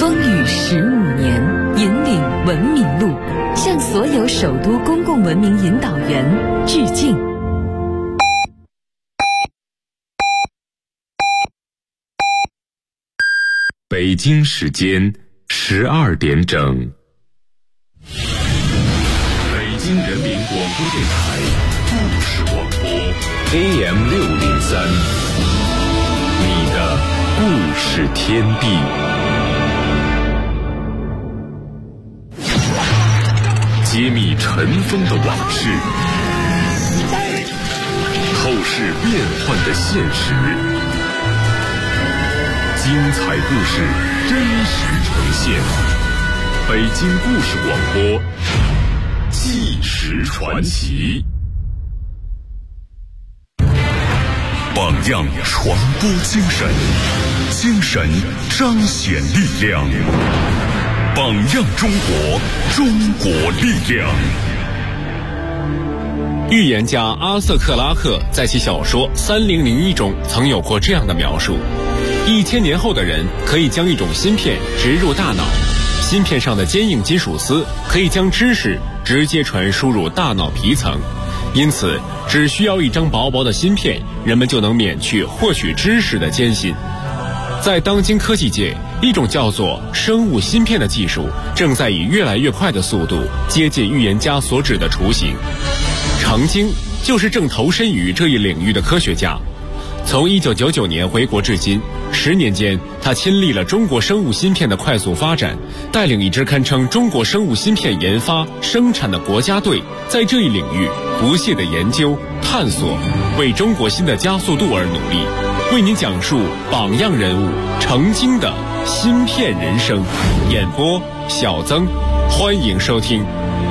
风雨15年，引领文明路，向所有首都公共文明引导员致敬。 北京时间12点整，北京人民广播电台故事广播 AM603，你的故事天地。揭秘尘封的往事，透视变幻的现实，精彩故事真实呈现。北京故事广播，纪实传奇。榜样传播精神，精神彰显力量。榜样中国，中国力量。 预言家阿瑟克拉克在其小说《3001》中曾有过这样的描述：1000年后的人可以将一种芯片植入大脑，芯片上的坚硬金属丝可以将知识直接传输入大脑皮层，因此只需要一张薄薄的芯片，人们就能免去获取知识的艰辛。在当今科技界，一种叫做生物芯片的技术正在以越来越快的速度接近预言家所指的雏形。程京就是正投身于这一领域的科学家。从1999年回国至今10年间，他亲历了中国生物芯片的快速发展，带领一支堪称中国生物芯片研发生产的国家队，在这一领域不懈地研究探索，为中国新的加速度而努力。为您讲述榜样人物程京的芯片人生。演播小曾，欢迎收听。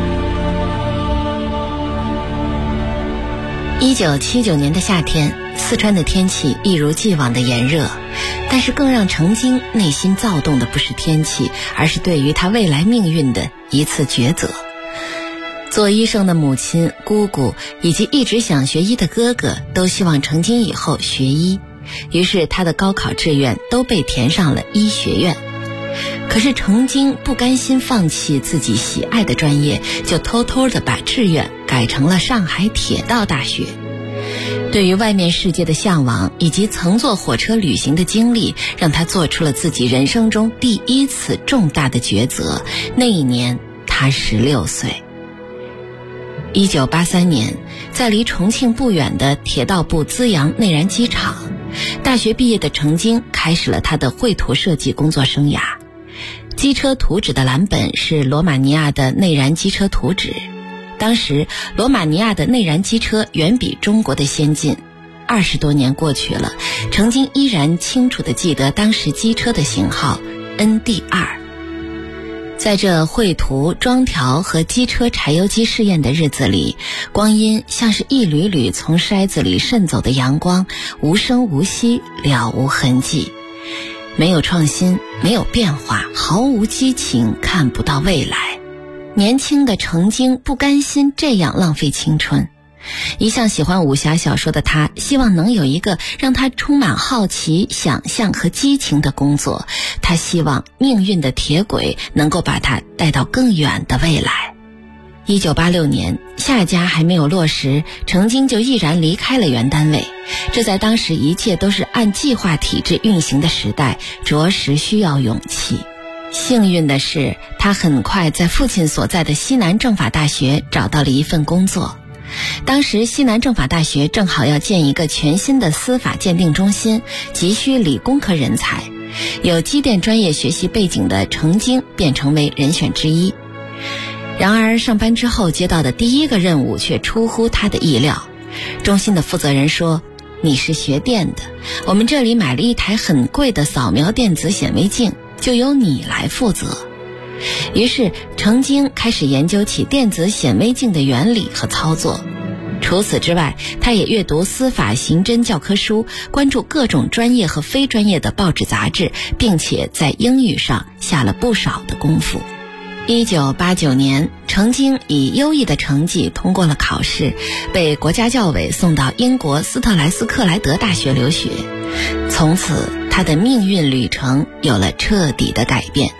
1979年的夏天，四川的天气一如既往的炎热，但是更让程京内心躁动的不是天气，而是对于他未来命运的一次抉择。做医生的母亲、姑姑以及一直想学医的哥哥都希望程京以后学医，于是他的高考志愿都被填上了医学院。可是程京不甘心放弃自己喜爱的专业，就偷偷地把志愿改成了上海铁道大学。对于外面世界的向往以及曾坐火车旅行的经历，让他做出了自己人生中第一次重大的抉择。那一年他16岁。1983年，在离重庆不远的铁道部资阳内燃机厂，大学毕业的程京开始了他的绘图设计工作生涯。机车图纸的蓝本是罗马尼亚的内燃机车图纸，当时罗马尼亚的内燃机车远比中国的先进。20多年过去了，程京依然清楚地记得当时机车的型号 ND2。在这绘图、装条和机车柴油机试验的日子里，光阴像是一缕缕从筛子里渗走的阳光，无声无息，了无痕迹。没有创新，没有变化，毫无激情，看不到未来。年轻的程京不甘心这样浪费青春。一向喜欢武侠小说的他，希望能有一个让他充满好奇、想象和激情的工作。他希望命运的铁轨能够把他带到更远的未来。1986年，下家还没有落实，程京就毅然离开了原单位。这在当时一切都是按计划体制运行的时代，着实需要勇气。幸运的是，他很快在父亲所在的西南政法大学找到了一份工作。当时西南政法大学正好要建一个全新的司法鉴定中心，急需理工科人才，有机电专业学习背景的程京便成为人选之一。然而上班之后接到的第一个任务却出乎他的意料。中心的负责人说，你是学电的，我们这里买了一台很贵的扫描电子显微镜，就由你来负责。于是程京开始研究起电子显微镜的原理和操作。除此之外，他也阅读司法刑侦教科书，关注各种专业和非专业的报纸杂志，并且在英语上下了不少的功夫。1989年，程京以优异的成绩通过了考试，被国家教委送到英国斯特莱斯克莱德大学留学。从此他的命运旅程有了彻底的改变。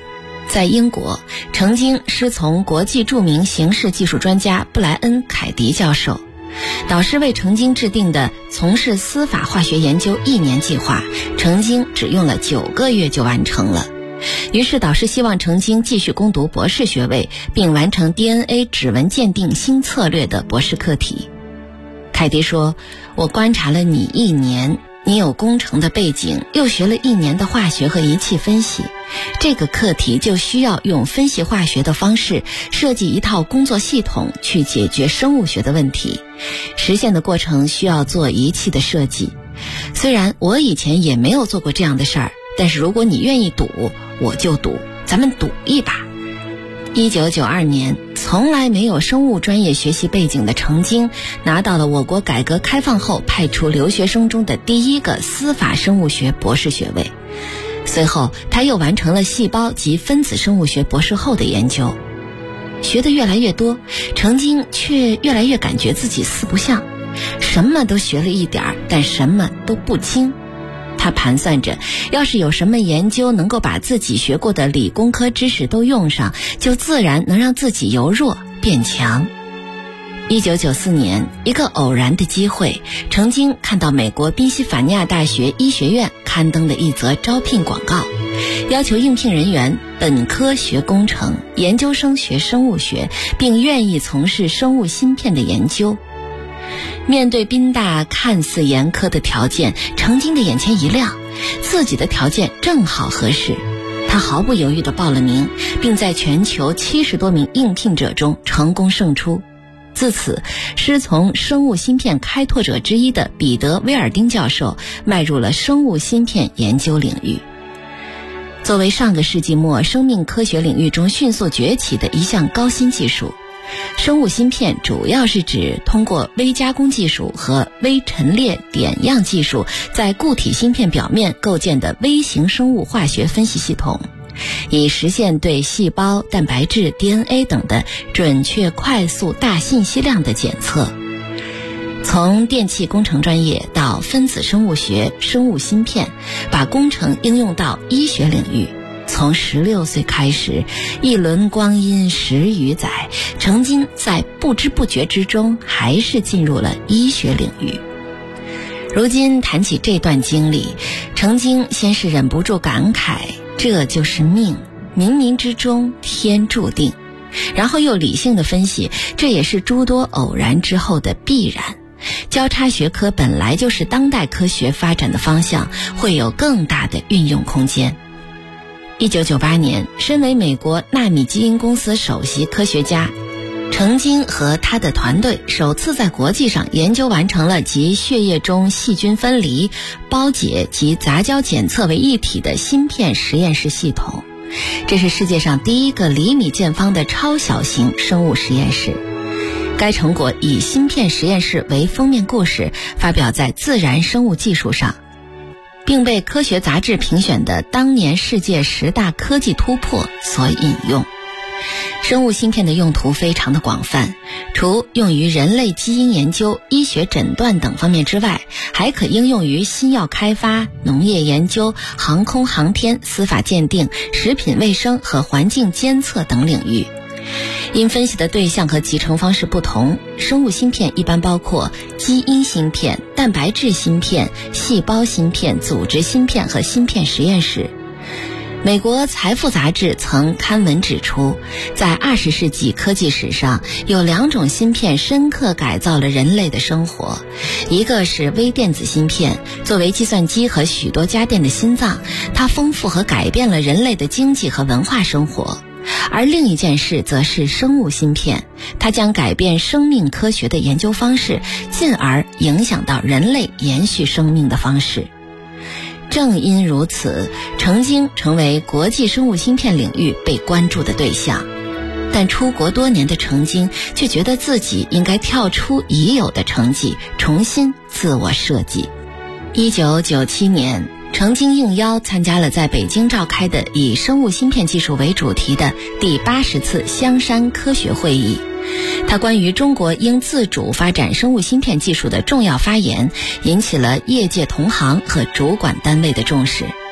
在英国，程京师从国际著名刑事技术专家布莱恩·凯迪教授。导师为程京制定的从事司法化学研究1年计划，程京只用了9个月就完成了。于是导师希望程京继续攻读博士学位，并完成 DNA 指纹鉴定新策略的博士课题。凯迪说，我观察了你1年，你有工程的背景，又学了1年的化学和仪器分析，这个课题就需要用分析化学的方式设计一套工作系统去解决生物学的问题，实现的过程需要做仪器的设计。虽然我以前也没有做过这样的事儿，但是如果你愿意赌，我就赌，咱们赌一把。1992年，从来没有生物专业学习背景的程京拿到了我国改革开放后派出留学生中的第一个司法生物学博士学位。随后他又完成了细胞及分子生物学博士后的研究。学得越来越多，程京却越来越感觉自己四不像，什么都学了一点儿，但什么都不精。他盘算着，要是有什么研究能够把自己学过的理工科知识都用上，就自然能让自己由弱变强。1994年，一个偶然的机会，程京看到美国宾夕法尼亚大学医学院刊登的一则招聘广告，要求应聘人员本科学工程，研究生学生物学，并愿意从事生物芯片的研究。面对宾大看似严苛的条件，程京的眼前一亮，自己的条件正好合适。他毫不犹豫地报了名，并在全球70多名应聘者中成功胜出。自此，师从生物芯片开拓者之一的彼得·威尔丁教授迈入了生物芯片研究领域。作为上个世纪末生命科学领域中迅速崛起的一项高新技术，生物芯片主要是指通过微加工技术和微陈列点样技术在固体芯片表面构建的微型生物化学分析系统，以实现对细胞、蛋白质、DNA 等的准确、快速、大信息量的检测。从电气工程专业到分子生物学、生物芯片，把工程应用到医学领域。从16岁开始，一轮光阴10余载，程京在不知不觉之中还是进入了医学领域。如今谈起这段经历，程京先是忍不住感慨，这就是命，冥冥之中天注定，然后又理性的分析，这也是诸多偶然之后的必然。交叉学科本来就是当代科学发展的方向，会有更大的运用空间。1998年，身为美国纳米基因公司首席科学家，程京和他的团队首次在国际上研究完成了集血液中细菌分离、包解及杂交检测为一体的芯片实验室系统。这是世界上第一个厘米见方的超小型生物实验室。该成果以芯片实验室为封面故事，发表在《自然生物技术》上，并被科学杂志评选的当年世界10大科技突破所引用。生物芯片的用途非常的广泛，除用于人类基因研究、医学诊断等方面之外，还可应用于新药开发、农业研究、航空航天、司法鉴定、食品卫生和环境监测等领域。因分析的对象和集成方式不同，生物芯片一般包括基因芯片、蛋白质芯片、细胞芯片、组织芯片和芯片实验室。美国财富杂志曾刊文指出，在20世纪科技史上，有2种芯片深刻改造了人类的生活。一个是微电子芯片，作为计算机和许多家电的心脏，它丰富和改变了人类的经济和文化生活。而另一件事则是生物芯片，它将改变生命科学的研究方式，进而影响到人类延续生命的方式。正因如此，程京成为国际生物芯片领域被关注的对象。但出国多年的程京却觉得自己应该跳出已有的成绩，重新自我设计。1997年，程京应邀参加了在北京召开的以生物芯片技术为主题的第80次香山科学会议。他关于中国应自主发展生物芯片技术的重要发言，引起了业界同行和主管单位的重视。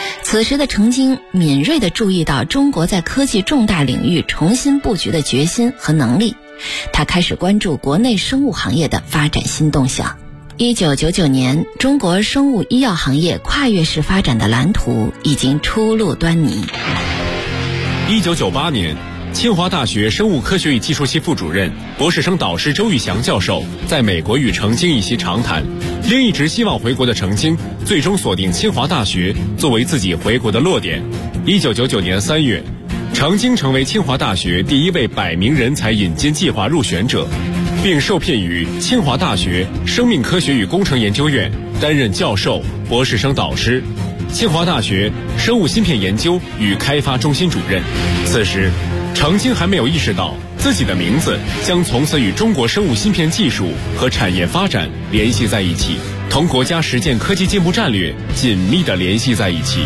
此时的程经敏锐地注意到中国在科技重大领域重新布局的决心和能力，他开始关注国内生物行业的发展新动向。1999年，中国生物医药行业跨越式发展的蓝图已经初露端倪。 1998年，清华大学生物科学与技术系副主任、博士生导师周玉祥教授在美国与程经一席长谈，令一直希望回国的程经最终锁定清华大学作为自己回国的落点。1999年3月，程经成为清华大学第一位100名人才引进计划入选者，并受聘于清华大学生命科学与工程研究院担任教授、博士生导师，清华大学生物芯片研究与开发中心主任。此时程经还没有意识到自己的名字将从此与中国生物芯片技术和产业发展联系在一起，同国家实践科技进步战略紧密地联系在一起。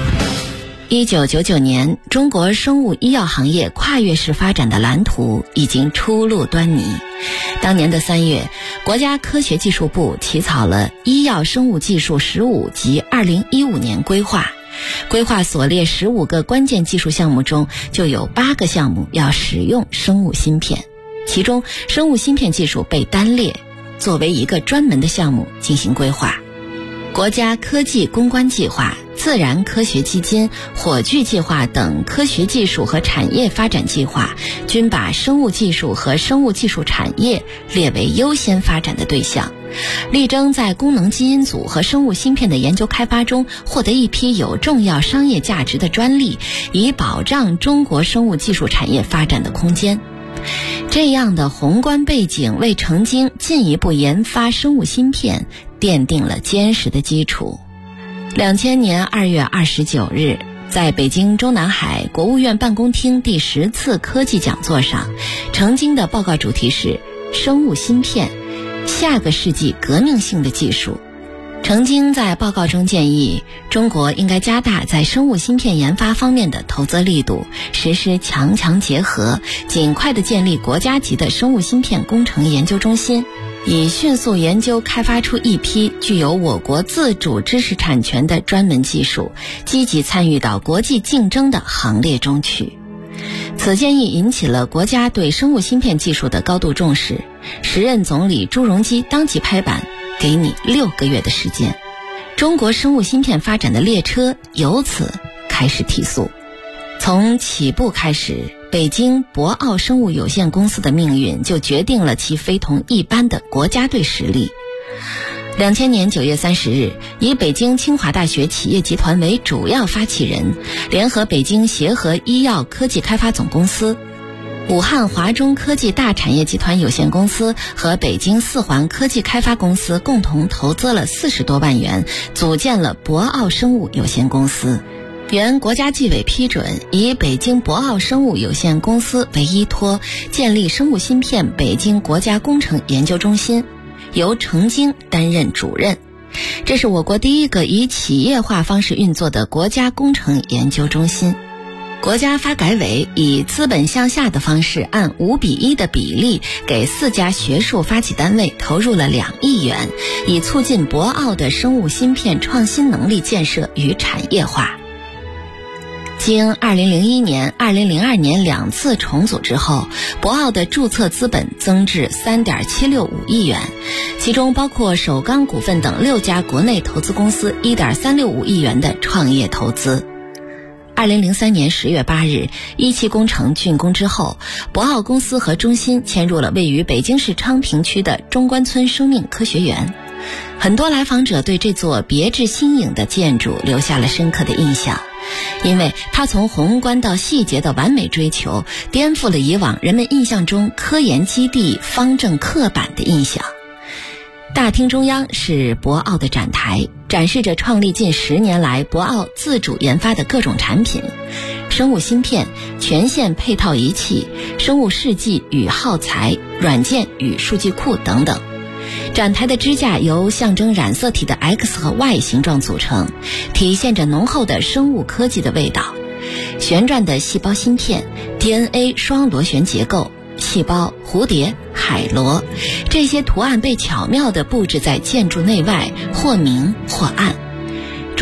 1999年，中国生物医药行业跨越式发展的蓝图已经初露端倪。当年的3月，国家科学技术部起草了医药生物技术15及2015年规划，规划所列15个关键技术项目中，就有8个项目要使用生物芯片，其中生物芯片技术被单列作为一个专门的项目进行规划。国家科技攻关计划、自然科学基金、火炬计划等科学技术和产业发展计划均把生物技术和生物技术产业列为优先发展的对象，力争在功能基因组和生物芯片的研究开发中获得一批有重要商业价值的专利，以保障中国生物技术产业发展的空间。这样的宏观背景为程经进一步研发生物芯片奠定了坚实的基础。2000年2月29日，在北京中南海国务院办公厅第10次科技讲座上，程经的报告主题是生物芯片，下个世纪革命性的技术。程经在报告中建议，中国应该加大在生物芯片研发方面的投资力度，实施强强结合，尽快地建立国家级的生物芯片工程研究中心，以迅速研究开发出一批具有我国自主知识产权的专门技术，积极参与到国际竞争的行列中去。此建议引起了国家对生物芯片技术的高度重视，时任总理朱镕基当即拍板，给你6个月的时间。中国生物芯片发展的列车由此开始提速。从起步开始，北京博奥生物有限公司的命运就决定了其非同一般的国家队实力。2000年9月30日，以北京清华大学企业集团为主要发起人，联合北京协和医药科技开发总公司、武汉华中科技大产业集团有限公司和北京四环科技开发公司共同投资了40多万元，组建了博奥生物有限公司。原国家纪委批准，以北京博奥生物有限公司为依托，建立生物芯片北京国家工程研究中心，由程经担任主任。这是我国第一个以企业化方式运作的国家工程研究中心。国家发改委以资本向下的方式，按5:1的比例给4家学术发起单位投入了2亿元，以促进博奥的生物芯片创新能力建设与产业化。经2001年、2002年2次重组之后，博奥的注册资本增至3.765亿元，其中包括首钢股份等6家国内投资公司1.365亿元的创业投资。2003年10月8日，1期工程竣工之后，博奥公司和中心迁入了位于北京市昌平区的中关村生命科学园。很多来访者对这座别致新颖的建筑留下了深刻的印象，因为它从宏观到细节的完美追求，颠覆了以往人们印象中科研基地方正刻板的印象。大厅中央是博奥的展台，展示着创立近10年来博奥自主研发的各种产品，生物芯片、全线配套仪器、生物试剂与耗材、软件与数据库等等。展台的支架由象征染色体的 X 和 Y 形状组成，体现着浓厚的生物科技的味道。旋转的细胞芯片、DNA 双螺旋结构、细胞、蝴蝶、海螺，这些图案被巧妙地布置在建筑内外，或明或暗。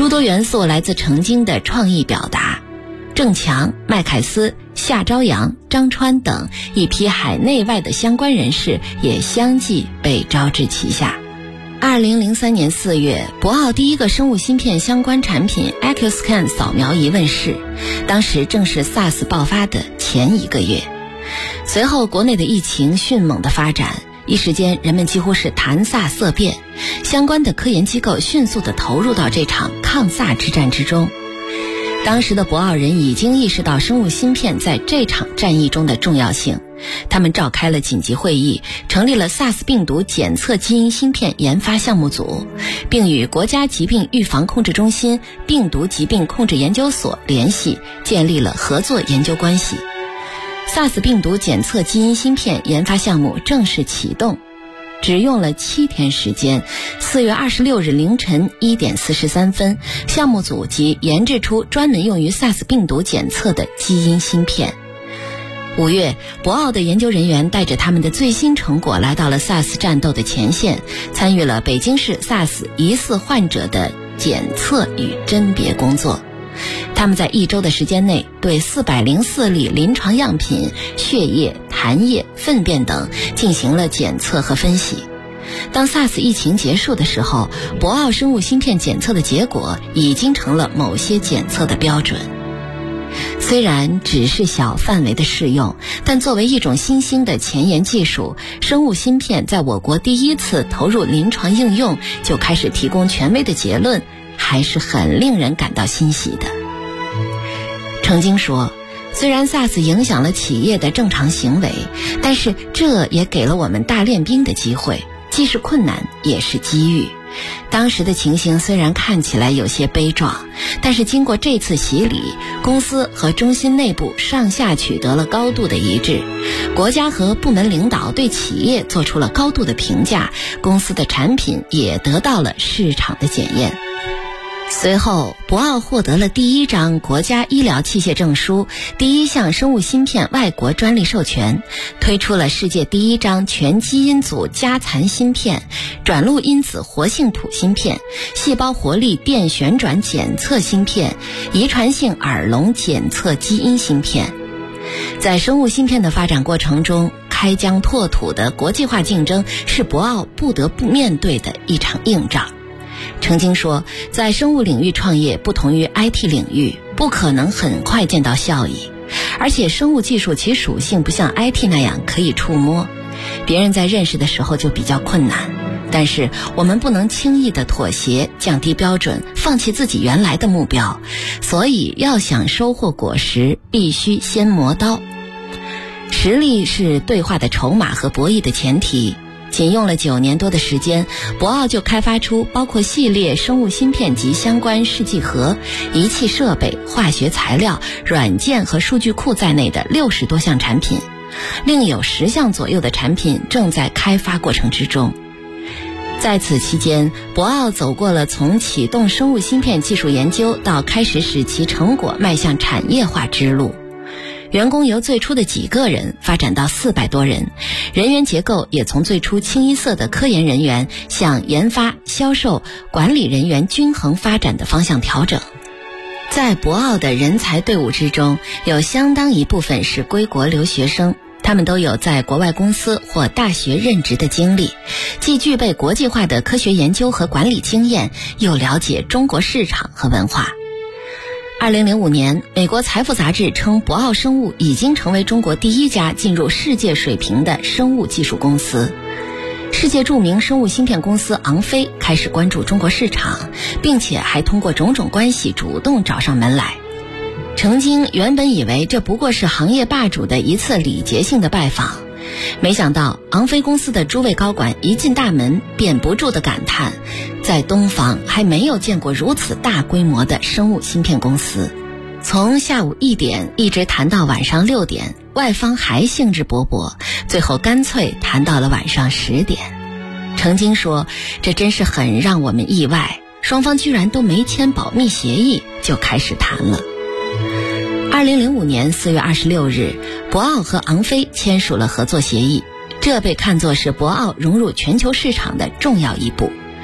诸多元素来自程京的创意表达。郑强、麦凯斯、夏朝阳、张川等一批海内外的相关人士也相继被招至旗下。2003年4月，博奥第一个生物芯片相关产品 AccuScan 扫描仪问世，当时正是 SARS 爆发的前1个月。随后国内的疫情迅猛的发展，一时间人们几乎是谈飒色变，相关的科研机构迅速地投入到这场抗飒之战之中。当时的博奥人已经意识到生物芯片在这场战役中的重要性，他们召开了紧急会议，成立了 SARS 病毒检测基因芯片研发项目组，并与国家疾病预防控制中心病毒疾病控制研究所联系，建立了合作研究关系。SARS 病毒检测基因芯片研发项目正式启动，只用了7天时间，4月26日凌晨1点43分，项目组即研制出专门用于 SARS 病毒检测的基因芯片。5月，博奥的研究人员带着他们的最新成果来到了 SARS 战斗的前线，参与了北京市 SARS 疑似患者的检测与甄别工作。他们在1周的时间内对404例临床样品、血液、痰液、粪便等进行了检测和分析。当 SARS 疫情结束的时候，博奥生物芯片检测的结果已经成了某些检测的标准。虽然只是小范围的试用，但作为一种新兴的前沿技术，生物芯片在我国第一次投入临床应用就开始提供权威的结论，还是很令人感到欣喜的。程京说，虽然 SARS 影响了企业的正常行为，但是这也给了我们大练兵的机会，既是困难也是机遇。当时的情形虽然看起来有些悲壮，但是经过这次洗礼，公司和中心内部上下取得了高度的一致，国家和部门领导对企业做出了高度的评价，公司的产品也得到了市场的检验。随后，博奥获得了第1张国家医疗器械证书，第1项生物芯片外国专利授权，推出了世界第1张全基因组加残芯片、转录因子活性土芯片、细胞活力电旋转检测芯片、遗传性耳聋检测基因芯片。在生物芯片的发展过程中，开疆拓土的国际化竞争是博奥不得不面对的一场硬仗。程京说，在生物领域创业不同于 IT 领域，不可能很快见到效益，而且生物技术其属性不像 IT 那样可以触摸，别人在认识的时候就比较困难。但是我们不能轻易的妥协，降低标准，放弃自己原来的目标，所以要想收获果实，必须先磨刀。实力是对话的筹码和博弈的前提。仅用了9年多的时间，博奥就开发出包括系列生物芯片及相关试剂盒、仪器设备、化学材料、软件和数据库在内的60多项产品，另有10项左右的产品正在开发过程之中。在此期间，博奥走过了从启动生物芯片技术研究到开始使其成果迈向产业化之路。员工由最初的几个人发展到400多人，人员结构也从最初清一色的科研人员向研发、销售、管理人员均衡发展的方向调整。在博奥的人才队伍之中，有相当一部分是归国留学生，他们都有在国外公司或大学任职的经历，既具备国际化的科学研究和管理经验，又了解中国市场和文化。2005年，美国财富杂志称博奥生物已经成为中国第1家进入世界水平的生物技术公司。世界著名生物芯片公司昂飞开始关注中国市场，并且还通过种种关系主动找上门来。程京原本以为这不过是行业霸主的一次礼节性的拜访，没想到昂飞公司的诸位高管一进大门便不住地感叹，在东方还没有见过如此大规模的生物芯片公司。从下午1点一直谈到晚上6点，外方还兴致勃勃，最后干脆谈到了晚上10点。程京说，这真是很让我们意外，双方居然都没签保密协议就开始谈了。2005年4月26日，博奥和昂飞签署了合作协议，这被看作是博奥融入全球市场的重要一步。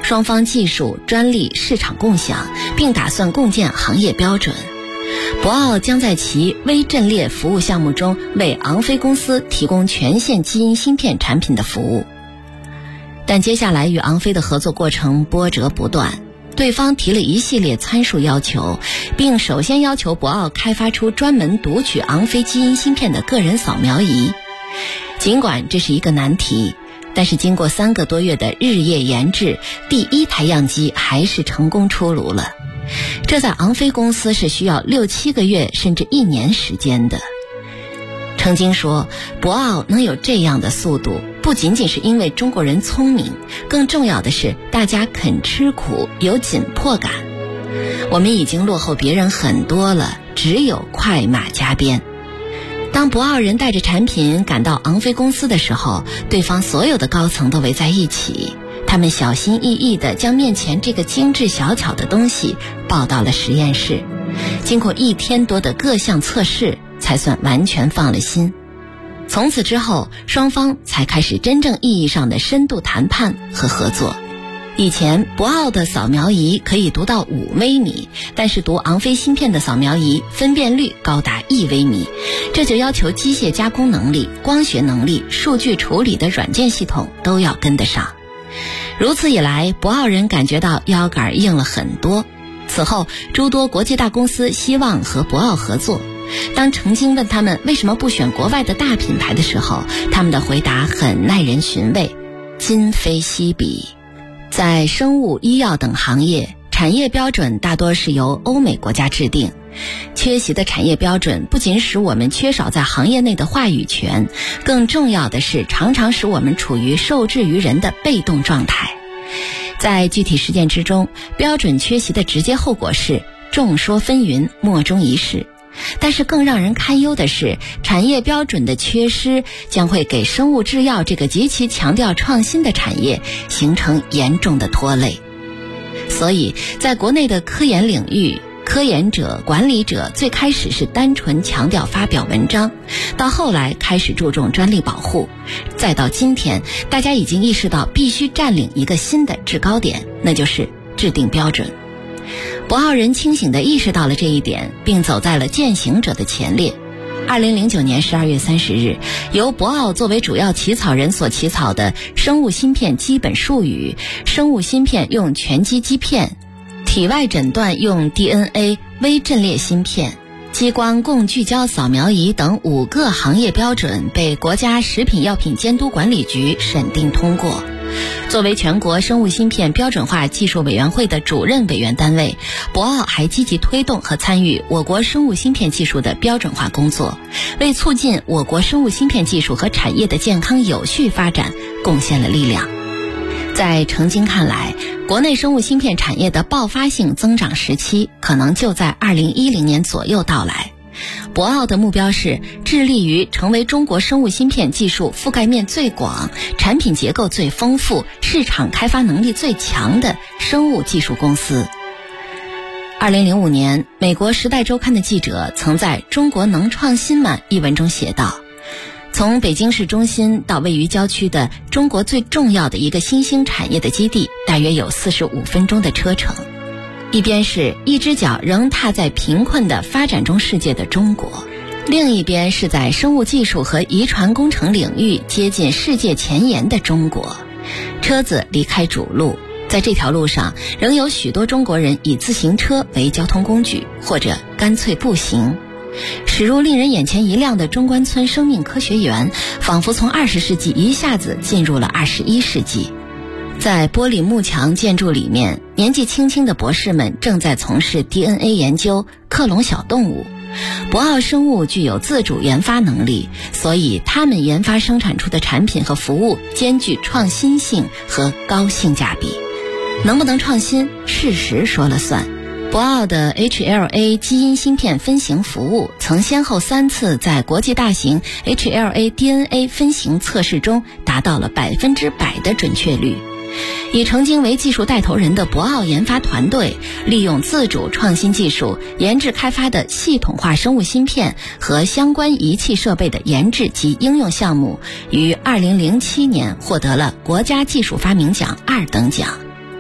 双方技术、专利、市场共享，并打算共建行业标准。博奥将在其微阵列服务项目中为昂飞公司提供全线基因芯片产品的服务。但接下来与昂飞的合作过程波折不断，对方提了一系列参数要求，并首先要求博奥开发出专门读取昂飞基因芯片的个人扫描仪。尽管这是一个难题，但是经过3个多月的日夜研制，第1台样机还是成功出炉了。这在昂飞公司是需要6-7个月甚至1年时间的。程经说，博奥能有这样的速度，不仅仅是因为中国人聪明，更重要的是大家肯吃苦，有紧迫感。我们已经落后别人很多了，只有快马加鞭。当博奥人带着产品赶到昂飞公司的时候，对方所有的高层都围在一起，他们小心翼翼地将面前这个精致小巧的东西抱到了实验室，经过1天多的各项测试，才算完全放了心。从此之后，双方才开始真正意义上的深度谈判和合作。以前博奥的扫描仪可以读到5微米，但是读昂飞芯片的扫描仪分辨率高达1微米，这就要求机械加工能力、光学能力、数据处理的软件系统都要跟得上。如此以来，博奥人感觉到腰杆硬了很多。此后，诸多国际大公司希望和博奥合作。当程经问他们为什么不选国外的大品牌的时候，他们的回答很耐人寻味：今非昔比。在生物、医药等行业，产业标准大多是由欧美国家制定。缺席的产业标准不仅使我们缺少在行业内的话语权，更重要的是常常使我们处于受制于人的被动状态。在具体实践之中，标准缺席的直接后果是众说纷纭，莫衷一是。但是更让人堪忧的是，产业标准的缺失将会给生物制药这个极其强调创新的产业形成严重的拖累。所以在国内的科研领域，科研者、管理者最开始是单纯强调发表文章，到后来开始注重专利保护，再到今天，大家已经意识到必须占领一个新的制高点，那就是制定标准。博奥人清醒地意识到了这一点，并走在了践行者的前列。2009年12月30日，由博奥作为主要起草人所起草的《生物芯片基本术语》，生物芯片用全基基片，体外诊断用 DNA 微阵列芯片，激光共聚焦扫描仪等5个行业标准被国家食品药品监督管理局审定通过。作为全国生物芯片标准化技术委员会的主任委员单位，博奥还积极推动和参与我国生物芯片技术的标准化工作，为促进我国生物芯片技术和产业的健康有序发展贡献了力量。在程经看来，国内生物芯片产业的爆发性增长时期可能就在2010年左右到来。博奥的目标是致力于成为中国生物芯片技术覆盖面最广、产品结构最丰富、市场开发能力最强的生物技术公司。2005年，美国《时代周刊》的记者曾在《中国能创新吗》一文中写道，从北京市中心到位于郊区的中国最重要的一个新兴产业的基地，大约有45分钟的车程。一边是一只脚仍踏在贫困的发展中世界的中国，另一边是在生物技术和遗传工程领域接近世界前沿的中国。车子离开主路，在这条路上仍有许多中国人以自行车为交通工具，或者干脆步行。驶入令人眼前一亮的中关村生命科学园，仿佛从20世纪一下子进入了21世纪。在玻璃幕墙建筑里面，年纪轻轻的博士们正在从事 DNA 研究，克隆小动物。博奥生物具有自主研发能力，所以他们研发生产出的产品和服务兼具创新性和高性价比。能不能创新，事实说了算。博奥的 HLA 基因芯片分型服务曾先后3次在国际大型 HLA DNA 分型测试中达到了100%的准确率。以程经为技术带头人的博奥研发团队，利用自主创新技术研制开发的系统化生物芯片和相关仪器设备的研制及应用项目，于2007年获得了国家技术发明奖2等奖。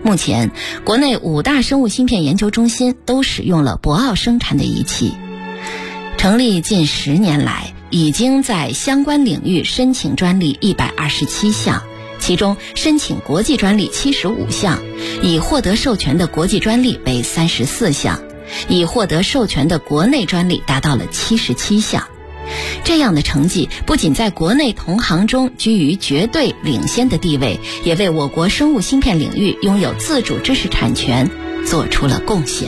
目前，国内5大生物芯片研究中心都使用了博奥生产的仪器。成立近10年来，已经在相关领域申请专利127项，其中申请国际专利75项，已获得授权的国际专利为34项，已获得授权的国内专利达到了77项。这样的成绩不仅在国内同行中居于绝对领先的地位，也为我国生物芯片领域拥有自主知识产权做出了贡献。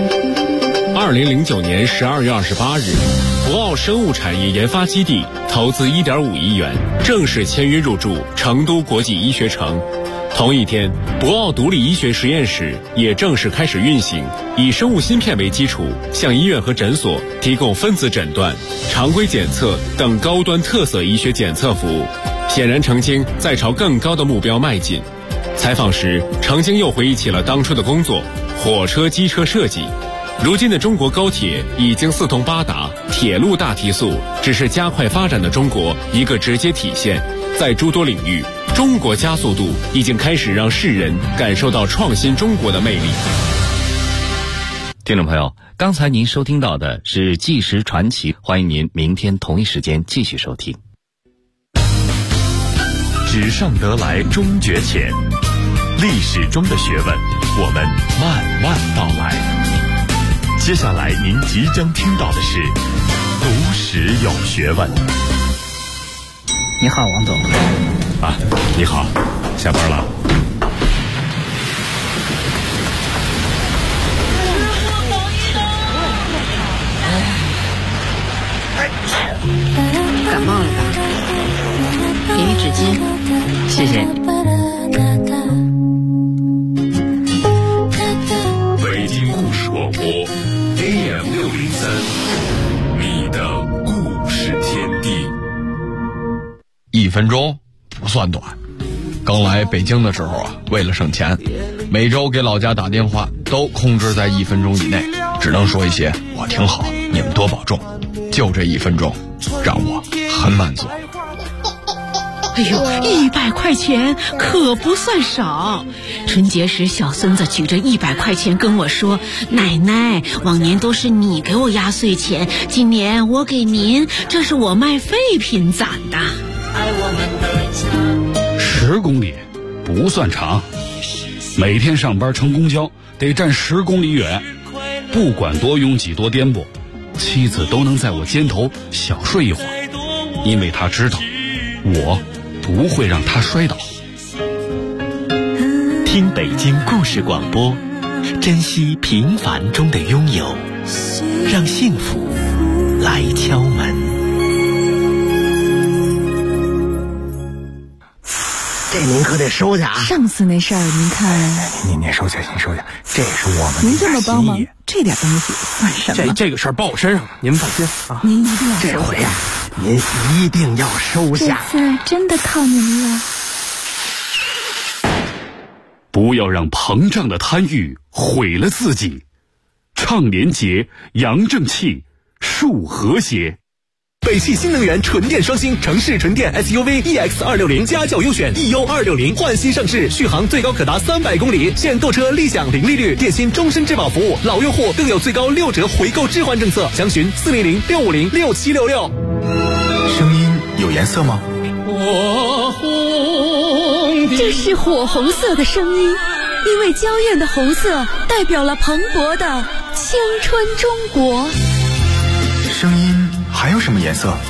2009年12月28日，博奥生物产业研发基地投资1.5亿元，正式签约入驻成都国际医学城。同一天，博奥独立医学实验室也正式开始运行，以生物芯片为基础，向医院和诊所提供分子诊断、常规检测等高端特色医学检测服务。显然，程京在朝更高的目标迈进。采访时，程京又回忆起了当初的工作：火车、机车设计。如今的中国高铁已经四通八达，铁路大提速只是加快发展的中国一个直接体现。在诸多领域，中国加速度已经开始让世人感受到创新中国的魅力。 听众朋友，刚才您收听到的是《纪实传奇》，欢迎您明天同一时间继续收听。 纸上得来终觉浅，历史中的学问，我们慢慢道来。接下来您即将听到的是读史有学问。 你好，王总。 啊，你好，下班了。 感冒了吧？给你纸巾，谢谢。 北京故事广播 AM603，你的故事天地。 1分钟不算短。刚来北京的时候啊，为了省钱，每周给老家打电话都控制在1分钟以内，只能说一些我挺好，你们多保重。就这1分钟，让我很满足。 哎呦，100块钱可不算少。春节时，小孙子举着100块钱跟我说：“奶奶，往年都是你给我压岁钱，今年我给您，这是我卖废品攒的。 ”10公里不算长，每天上班乘公交得站10公里远，不管多拥挤多颠簸，妻子都能在我肩头小睡一会儿，因为她知道我不会让她摔倒。 听北京故事广播，珍惜平凡中的拥有，让幸福来敲门。 这您可得收下啊！ 上次那事儿您看， 您收下，您收下，这是我们您这么帮忙，这点东西算什么？ 这个事儿报我身上，您放心啊！ 您一定要收下， 这回呀，您一定要收下。 这次真的靠您了。 不要让膨胀的贪欲毁了自己，倡廉洁，扬正气，树和谐。 北汽新能源纯电双星城市纯电 SUV EX260家轿优选 EU260换新上市，续航最高可达300公里，现购车立享零利率，电信终身质保服务，老用户更有最高6折回购置换政策，详询400-650-6766。 声音有颜色吗？ 这是火红色的声音，因为娇艳的红色代表了蓬勃的青春中国。 声音还有什么颜色？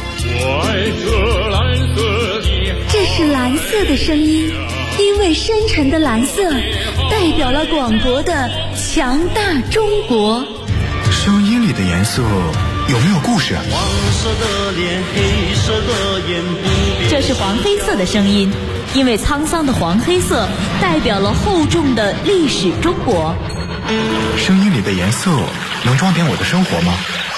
这是蓝色的声音，因为深沉的蓝色代表了广博的强大中国。 声音里的颜色有没有故事？ 这是黄黑色的声音，因为沧桑的黄黑色代表了厚重的历史中国。 声音里的颜色能装点我的生活吗？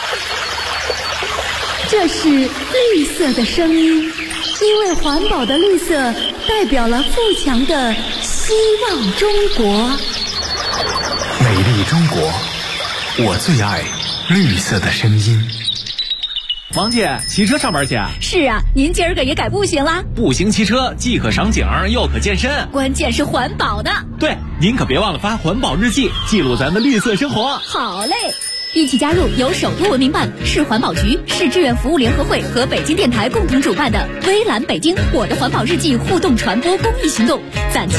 这是绿色的声音，因为环保的绿色代表了富强的希望中国。 美丽中国，我最爱绿色的声音。 王姐，骑车上班去啊？ 是啊，您今儿个也改步行啦？ 步行骑车既可赏景又可健身， 关键是环保呢。 对，您可别忘了发环保日记，记录咱的绿色生活。 好嘞，一起加入由首都文明办、市环保局、市志愿服务联合会和北京电台共同主办的“微蓝北京我的环保日记”互动传播公益行动，攒积